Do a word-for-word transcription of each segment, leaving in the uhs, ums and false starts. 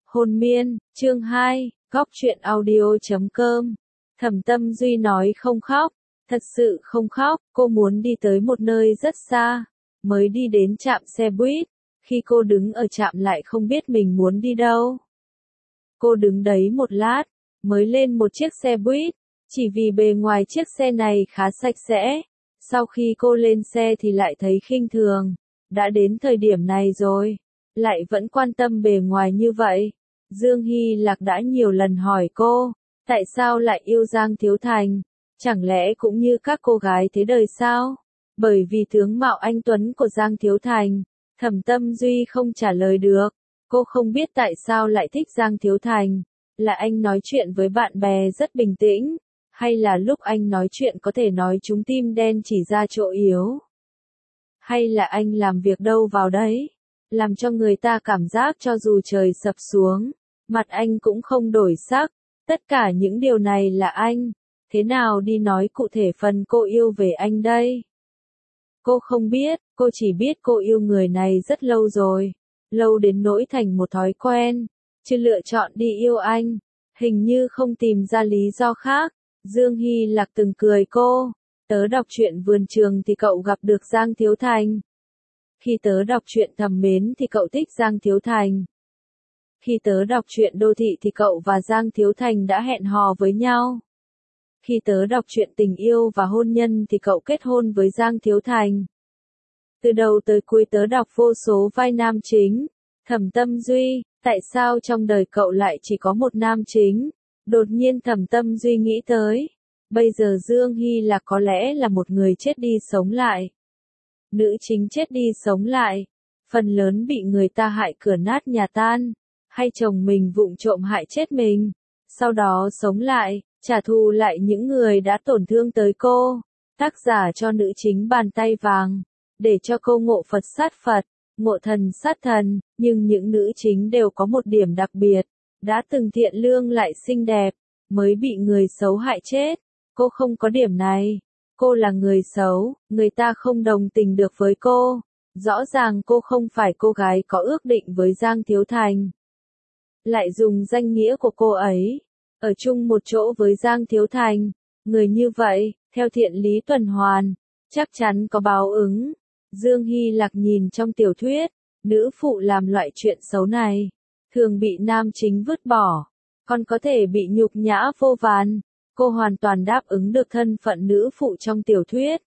Hồn miên, chương hai, góc truyện audio chấm com. Thẩm Tâm Duy nói không khóc, thật sự không khóc, cô muốn đi tới một nơi rất xa, mới đi đến trạm xe buýt, khi cô đứng ở trạm lại không biết mình muốn đi đâu. Cô đứng đấy một lát, mới lên một chiếc xe buýt, chỉ vì bề ngoài chiếc xe này khá sạch sẽ. Sau khi cô lên xe thì lại thấy khinh thường, đã đến thời điểm này rồi, lại vẫn quan tâm bề ngoài như vậy. Dương Hy Lạc đã nhiều lần hỏi cô, tại sao lại yêu Giang Thiếu Thành, chẳng lẽ cũng như các cô gái thế đời sao? Bởi vì tướng mạo anh tuấn của Giang Thiếu Thành, Thẩm Tâm Duy không trả lời được. Cô không biết tại sao lại thích Giang Thiếu Thành, là anh nói chuyện với bạn bè rất bình tĩnh, hay là lúc anh nói chuyện có thể nói trúng tim đen chỉ ra chỗ yếu, hay là anh làm việc đâu vào đấy, làm cho người ta cảm giác cho dù trời sập xuống, mặt anh cũng không đổi sắc. Tất cả những điều này là anh, thế nào đi nói cụ thể phần cô yêu về anh đây? Cô không biết, cô chỉ biết cô yêu người này rất lâu rồi, lâu đến nỗi thành một thói quen, chưa lựa chọn đi yêu anh, hình như không tìm ra lý do khác. Dương Hy Lạc từng cười cô, tớ đọc truyện vườn trường thì cậu gặp được Giang Thiếu Thành. Khi tớ đọc truyện thầm mến thì cậu thích Giang Thiếu Thành. Khi tớ đọc truyện đô thị thì cậu và Giang Thiếu Thành đã hẹn hò với nhau. Khi tớ đọc truyện tình yêu và hôn nhân thì cậu kết hôn với Giang Thiếu Thành. Từ đầu tới cuối tớ đọc vô số vai nam chính. Thẩm Tâm Duy, tại sao trong đời cậu lại chỉ có một nam chính? Đột nhiên Thẩm Tâm Duy nghĩ tới, bây giờ Dương Hy Lạc có lẽ là một người chết đi sống lại. Nữ chính chết đi sống lại, phần lớn bị người ta hại cửa nát nhà tan, hay chồng mình vụng trộm hại chết mình, sau đó sống lại, trả thù lại những người đã tổn thương tới cô. Tác giả cho nữ chính bàn tay vàng, để cho cô ngộ Phật sát Phật, ngộ thần sát thần, nhưng những nữ chính đều có một điểm đặc biệt, đã từng thiện lương lại xinh đẹp, mới bị người xấu hại chết. Cô không có điểm này, cô là người xấu, người ta không đồng tình được với cô. Rõ ràng cô không phải cô gái có ước định với Giang Thiếu Thành, lại dùng danh nghĩa của cô ấy, ở chung một chỗ với Giang Thiếu Thành. Người như vậy, theo thiện lý tuần hoàn, chắc chắn có báo ứng. Dương Hy Lạc nhìn trong tiểu thuyết, nữ phụ làm loại chuyện xấu này, thường bị nam chính vứt bỏ, còn có thể bị nhục nhã vô vàn. Cô hoàn toàn đáp ứng được thân phận nữ phụ trong tiểu thuyết.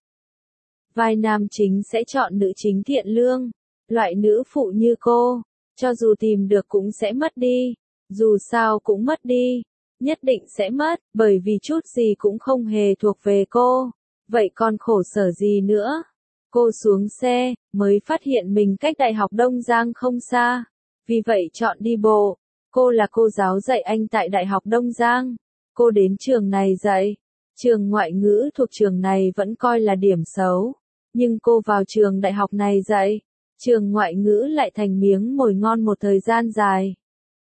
Vai nam chính sẽ chọn nữ chính thiện lương, loại nữ phụ như cô, cho dù tìm được cũng sẽ mất đi, dù sao cũng mất đi, nhất định sẽ mất, bởi vì chút gì cũng không hề thuộc về cô, vậy còn khổ sở gì nữa. Cô xuống xe, mới phát hiện mình cách Đại học Đông Giang không xa, vì vậy chọn đi bộ. Cô là cô giáo dạy anh tại Đại học Đông Giang. Cô đến trường này dạy, trường ngoại ngữ thuộc trường này vẫn coi là điểm xấu, nhưng cô vào trường đại học này dạy, trường ngoại ngữ lại thành miếng mồi ngon một thời gian dài.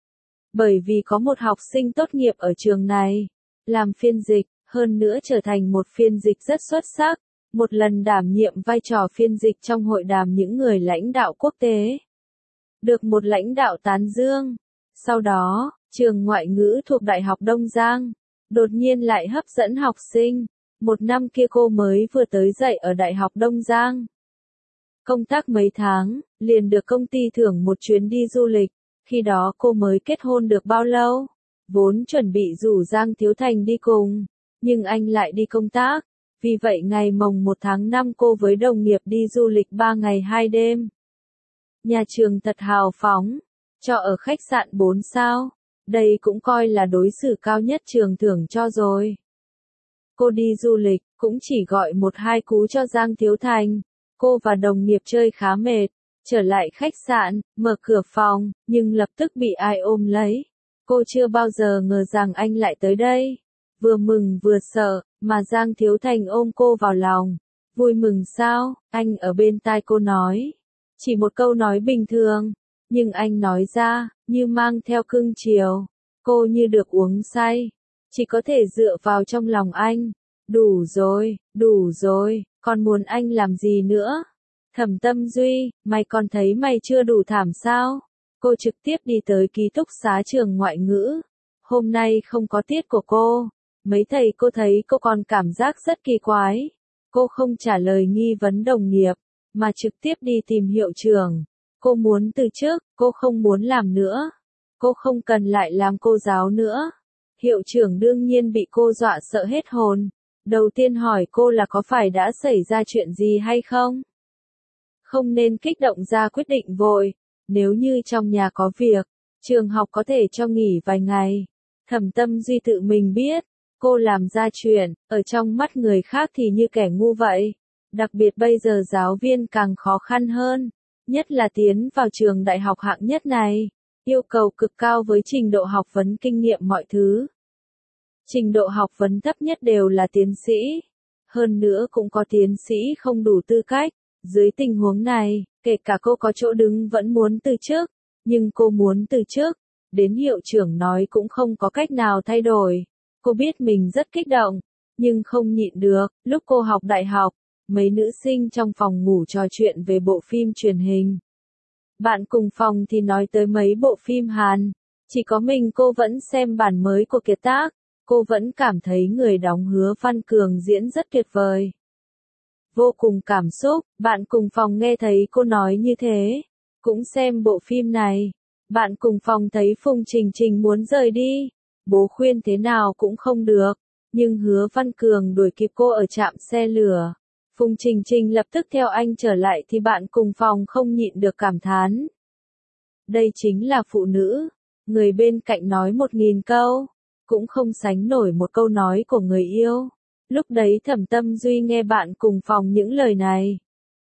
Bởi vì có một học sinh tốt nghiệp ở trường này, làm phiên dịch, hơn nữa trở thành một phiên dịch rất xuất sắc, một lần đảm nhiệm vai trò phiên dịch trong hội đàm những người lãnh đạo quốc tế. Được một lãnh đạo tán dương. Sau đó, trường ngoại ngữ thuộc Đại học Đông Giang, đột nhiên lại hấp dẫn học sinh. Một năm kia cô mới vừa tới dạy ở Đại học Đông Giang. Công tác mấy tháng, liền được công ty thưởng một chuyến đi du lịch. Khi đó cô mới kết hôn được bao lâu, vốn chuẩn bị rủ Giang Thiếu Thành đi cùng, nhưng anh lại đi công tác. Vì vậy ngày mồng một tháng năm cô với đồng nghiệp đi du lịch ba ngày hai đêm. Nhà trường thật hào phóng, cho ở khách sạn bốn sao, đây cũng coi là đối xử cao nhất trường thưởng cho rồi. Cô đi du lịch, cũng chỉ gọi một hai cú cho Giang Thiếu Thành. Cô và đồng nghiệp chơi khá mệt, trở lại khách sạn, mở cửa phòng, nhưng lập tức bị ai ôm lấy. Cô chưa bao giờ ngờ rằng anh lại tới đây. Vừa mừng vừa sợ, mà Giang Thiếu Thành ôm cô vào lòng. Vui mừng sao? Anh ở bên tai cô nói. Chỉ một câu nói bình thường, nhưng anh nói ra, như mang theo cưng chiều. Cô như được uống say, chỉ có thể dựa vào trong lòng anh. Đủ rồi, đủ rồi, còn muốn anh làm gì nữa? Thẩm Tâm Duy, mày còn thấy mày chưa đủ thảm sao? Cô trực tiếp đi tới ký túc xá trường ngoại ngữ. Hôm nay không có tiết của cô. Mấy thầy cô thấy cô còn cảm giác rất kỳ quái. Cô không trả lời nghi vấn đồng nghiệp, mà trực tiếp đi tìm hiệu trưởng. Cô muốn từ chức, cô không muốn làm nữa. Cô không cần lại làm cô giáo nữa. Hiệu trưởng đương nhiên bị cô dọa sợ hết hồn. Đầu tiên hỏi cô là có phải đã xảy ra chuyện gì hay không? Không nên kích động ra quyết định vội. Nếu như trong nhà có việc, trường học có thể cho nghỉ vài ngày. Thẩm Tâm Duy tự mình biết, cô làm ra chuyện, ở trong mắt người khác thì như kẻ ngu vậy. Đặc biệt bây giờ giáo viên càng khó khăn hơn, nhất là tiến vào trường đại học hạng nhất này, yêu cầu cực cao với trình độ học vấn kinh nghiệm mọi thứ. Trình độ học vấn thấp nhất đều là tiến sĩ, hơn nữa cũng có tiến sĩ không đủ tư cách. Dưới tình huống này, kể cả cô có chỗ đứng vẫn muốn từ chức, nhưng cô muốn từ chức, đến hiệu trưởng nói cũng không có cách nào thay đổi. Cô biết mình rất kích động, nhưng không nhịn được. Lúc cô học đại học, mấy nữ sinh trong phòng ngủ trò chuyện về bộ phim truyền hình. Bạn cùng phòng thì nói tới mấy bộ phim Hàn, chỉ có mình cô vẫn xem bản mới của Kiệt Tác. Cô vẫn cảm thấy người đóng Hứa Văn Cường diễn rất tuyệt vời. Vô cùng cảm xúc, bạn cùng phòng nghe thấy cô nói như thế, cũng xem bộ phim này. Bạn cùng phòng thấy Phùng Trình Trình muốn rời đi, bố khuyên thế nào cũng không được, nhưng Hứa Văn Cường đuổi kịp cô ở trạm xe lửa. Phùng Trình Trình lập tức theo anh trở lại thì bạn cùng phòng không nhịn được cảm thán. Đây chính là phụ nữ, người bên cạnh nói một nghìn câu, cũng không sánh nổi một câu nói của người yêu. Lúc đấy Thẩm Tâm Duy nghe bạn cùng phòng những lời này,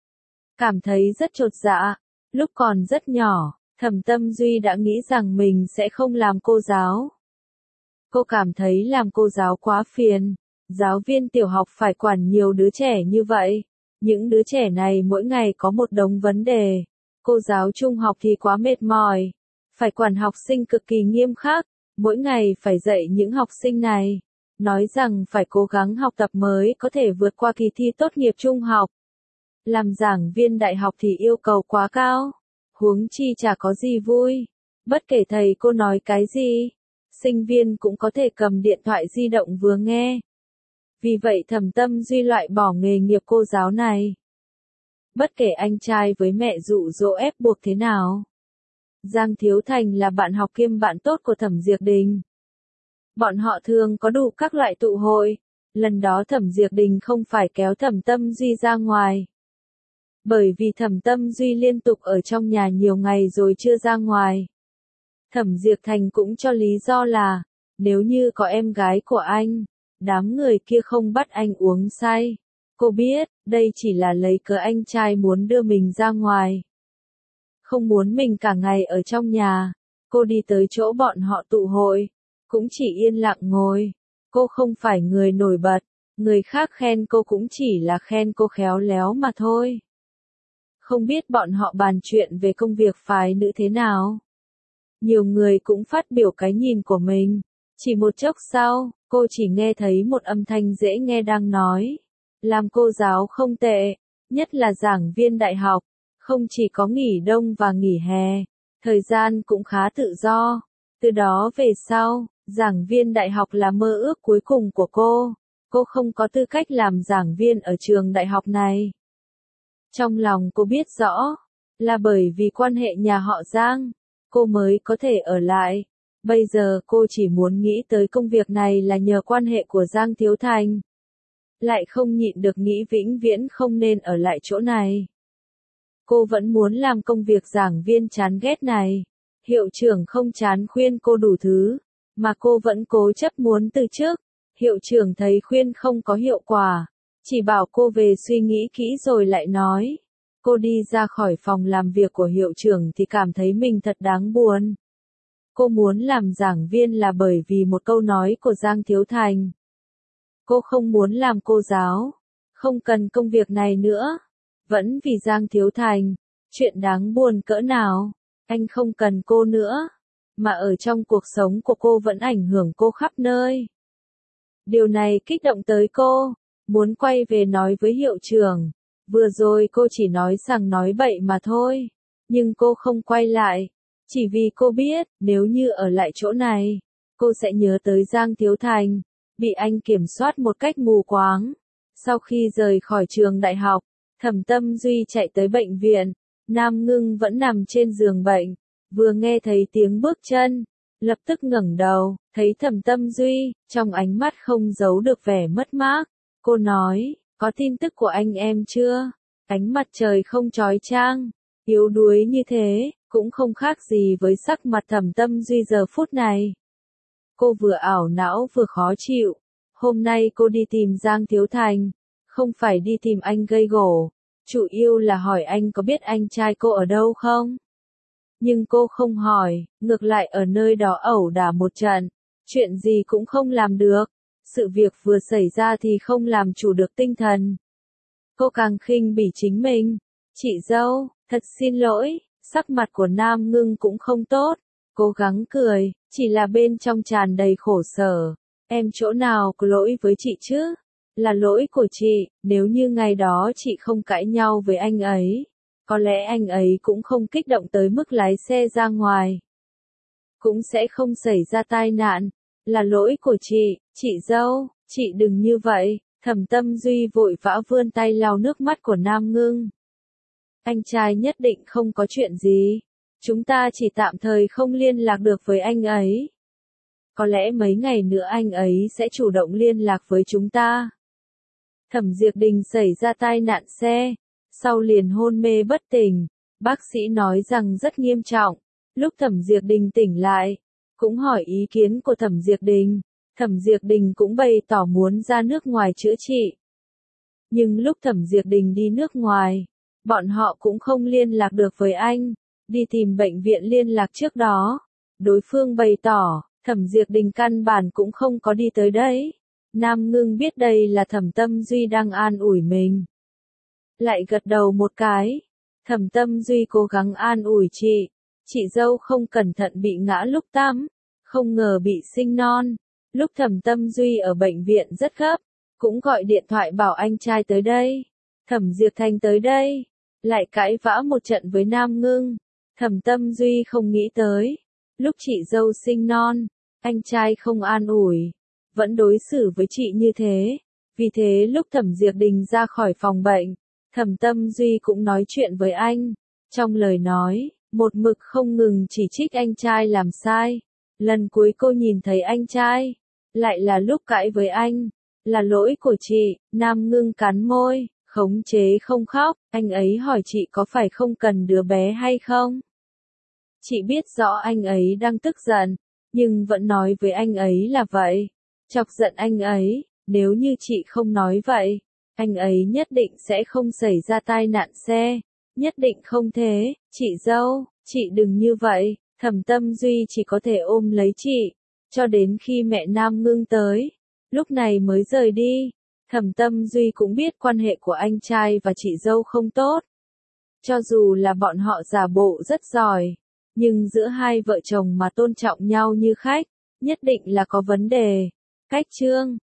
cảm thấy rất chột dạ. Lúc còn rất nhỏ, Thẩm Tâm Duy đã nghĩ rằng mình sẽ không làm cô giáo. Cô cảm thấy làm cô giáo quá phiền, giáo viên tiểu học phải quản nhiều đứa trẻ như vậy. Những đứa trẻ này mỗi ngày có một đống vấn đề. Cô giáo trung học thì quá mệt mỏi, phải quản học sinh cực kỳ nghiêm khắc, mỗi ngày phải dạy những học sinh này. Nói rằng phải cố gắng học tập mới có thể vượt qua kỳ thi tốt nghiệp trung học. Làm giảng viên đại học thì yêu cầu quá cao, huống chi chả có gì vui. Bất kể thầy cô nói cái gì, sinh viên cũng có thể cầm điện thoại di động vừa nghe. Vì vậy Thẩm Tâm Duy loại bỏ nghề nghiệp cô giáo này. Bất kể anh trai với mẹ dụ dỗ ép buộc thế nào. Giang Thiếu Thành là bạn học kiêm bạn tốt của Thẩm Diệp Đình. Bọn họ thường có đủ các loại tụ hội. Lần đó Thẩm Diệp Đình không phải kéo Thẩm Tâm Duy ra ngoài. Bởi vì Thẩm Tâm Duy liên tục ở trong nhà nhiều ngày rồi chưa ra ngoài. Thẩm Diệp Thành cũng cho lý do là, nếu như có em gái của anh, đám người kia không bắt anh uống say. Cô biết, đây chỉ là lấy cớ anh trai muốn đưa mình ra ngoài. Không muốn mình cả ngày ở trong nhà. Cô đi tới chỗ bọn họ tụ hội, cũng chỉ yên lặng ngồi. Cô không phải người nổi bật, người khác khen cô cũng chỉ là khen cô khéo léo mà thôi. Không biết bọn họ bàn chuyện về công việc phái nữ thế nào. Nhiều người cũng phát biểu cái nhìn của mình. Chỉ một chốc sau, cô chỉ nghe thấy một âm thanh dễ nghe đang nói. Làm cô giáo không tệ, nhất là giảng viên đại học, không chỉ có nghỉ đông và nghỉ hè, thời gian cũng khá tự do. Từ đó về sau, giảng viên đại học là mơ ước cuối cùng của cô. Cô không có tư cách làm giảng viên ở trường đại học này. Trong lòng cô biết rõ, là bởi vì quan hệ nhà họ Giang, cô mới có thể ở lại. Bây giờ cô chỉ muốn nghĩ tới công việc này là nhờ quan hệ của Giang Thiếu Thành. Lại không nhịn được nghĩ vĩnh viễn không nên ở lại chỗ này. Cô vẫn muốn làm công việc giảng viên chán ghét này. Hiệu trưởng không chán khuyên cô đủ thứ, mà cô vẫn cố chấp muốn từ chức. Hiệu trưởng thấy khuyên không có hiệu quả, chỉ bảo cô về suy nghĩ kỹ rồi lại nói. Cô đi ra khỏi phòng làm việc của hiệu trưởng thì cảm thấy mình thật đáng buồn. Cô muốn làm giảng viên là bởi vì một câu nói của Giang Thiếu Thành. Cô không muốn làm cô giáo, không cần công việc này nữa. Vẫn vì Giang Thiếu Thành, chuyện đáng buồn cỡ nào, anh không cần cô nữa, mà ở trong cuộc sống của cô vẫn ảnh hưởng cô khắp nơi. Điều này kích động tới cô, muốn quay về nói với hiệu trưởng. Vừa rồi cô chỉ nói rằng nói bậy mà thôi, nhưng cô không quay lại. Chỉ vì cô biết, nếu như ở lại chỗ này, cô sẽ nhớ tới Giang Thiếu Thành, bị anh kiểm soát một cách mù quáng. Sau khi rời khỏi trường đại học, Thẩm Tâm Duy chạy tới bệnh viện, Nam Ngưng vẫn nằm trên giường bệnh, vừa nghe thấy tiếng bước chân, lập tức ngẩng đầu, thấy Thẩm Tâm Duy, trong ánh mắt không giấu được vẻ mất mát. Cô nói, có tin tức của anh em chưa? Ánh mặt trời không chói chang, yếu đuối như thế, cũng không khác gì với sắc mặt Thẩm Tâm Duy giờ phút này. Cô vừa ảo não vừa khó chịu. Hôm nay cô đi tìm Giang Thiếu Thành, không phải đi tìm anh gây gổ, chủ yếu là hỏi anh có biết anh trai cô ở đâu không? Nhưng cô không hỏi, ngược lại ở nơi đó ẩu đả một trận, chuyện gì cũng không làm được, sự việc vừa xảy ra thì không làm chủ được tinh thần. Cô càng khinh bỉ chính mình, chị dâu, thật xin lỗi, sắc mặt của Nam Ngưng cũng không tốt, cố gắng cười, chỉ là bên trong tràn đầy khổ sở. Em chỗ nào có lỗi với chị chứ? Là lỗi của chị, nếu như ngày đó chị không cãi nhau với anh ấy, có lẽ anh ấy cũng không kích động tới mức lái xe ra ngoài. Cũng sẽ không xảy ra tai nạn, là lỗi của chị, chị dâu, chị đừng như vậy. Thẩm Tâm Duy vội vã vươn tay lau nước mắt của Nam Ngưng. Anh trai nhất định không có chuyện gì, chúng ta chỉ tạm thời không liên lạc được với anh ấy. Có lẽ mấy ngày nữa anh ấy sẽ chủ động liên lạc với chúng ta. Thẩm Diệp Đình xảy ra tai nạn xe, sau liền hôn mê bất tỉnh, bác sĩ nói rằng rất nghiêm trọng. Lúc Thẩm Diệp Đình tỉnh lại, cũng hỏi ý kiến của Thẩm Diệp Đình, Thẩm Diệp Đình cũng bày tỏ muốn ra nước ngoài chữa trị. Nhưng lúc Thẩm Diệp Đình đi nước ngoài, bọn họ cũng không liên lạc được với anh, đi tìm bệnh viện liên lạc trước đó. Đối phương bày tỏ, Thẩm Diệp Đình căn bản cũng không có đi tới đấy. Nam Ngưng biết đây là Thẩm Tâm Duy đang an ủi mình. Lại gật đầu một cái. Thẩm Tâm Duy cố gắng an ủi chị. Chị dâu không cẩn thận bị ngã lúc tắm, không ngờ bị sinh non. Lúc Thẩm Tâm Duy ở bệnh viện rất gấp, cũng gọi điện thoại bảo anh trai tới đây. Thẩm Diệp Thành tới đây, lại cãi vã một trận với Nam Ngưng. Thẩm Tâm Duy không nghĩ tới, lúc chị dâu sinh non, anh trai không an ủi, vẫn đối xử với chị như thế. Vì thế lúc Thẩm Diệp Đình ra khỏi phòng bệnh, Thẩm Tâm Duy cũng nói chuyện với anh. Trong lời nói, một mực không ngừng chỉ trích anh trai làm sai. Lần cuối cô nhìn thấy anh trai, lại là lúc cãi với anh. Là lỗi của chị. Nam Ngưng cắn môi, khống chế không khóc. Anh ấy hỏi chị có phải không cần đứa bé hay không? Chị biết rõ anh ấy đang tức giận, nhưng vẫn nói với anh ấy là vậy. Chọc giận anh ấy, nếu như chị không nói vậy, anh ấy nhất định sẽ không xảy ra tai nạn xe. Nhất định không thế, chị dâu, chị đừng như vậy. Thẩm Tâm Duy chỉ có thể ôm lấy chị, cho đến khi mẹ Nam Ngưng tới, lúc này mới rời đi. Thẩm Tâm Duy cũng biết quan hệ của anh trai và chị dâu không tốt. Cho dù là bọn họ giả bộ rất giỏi, nhưng giữa hai vợ chồng mà tôn trọng nhau như khách, nhất định là có vấn đề. Cách chương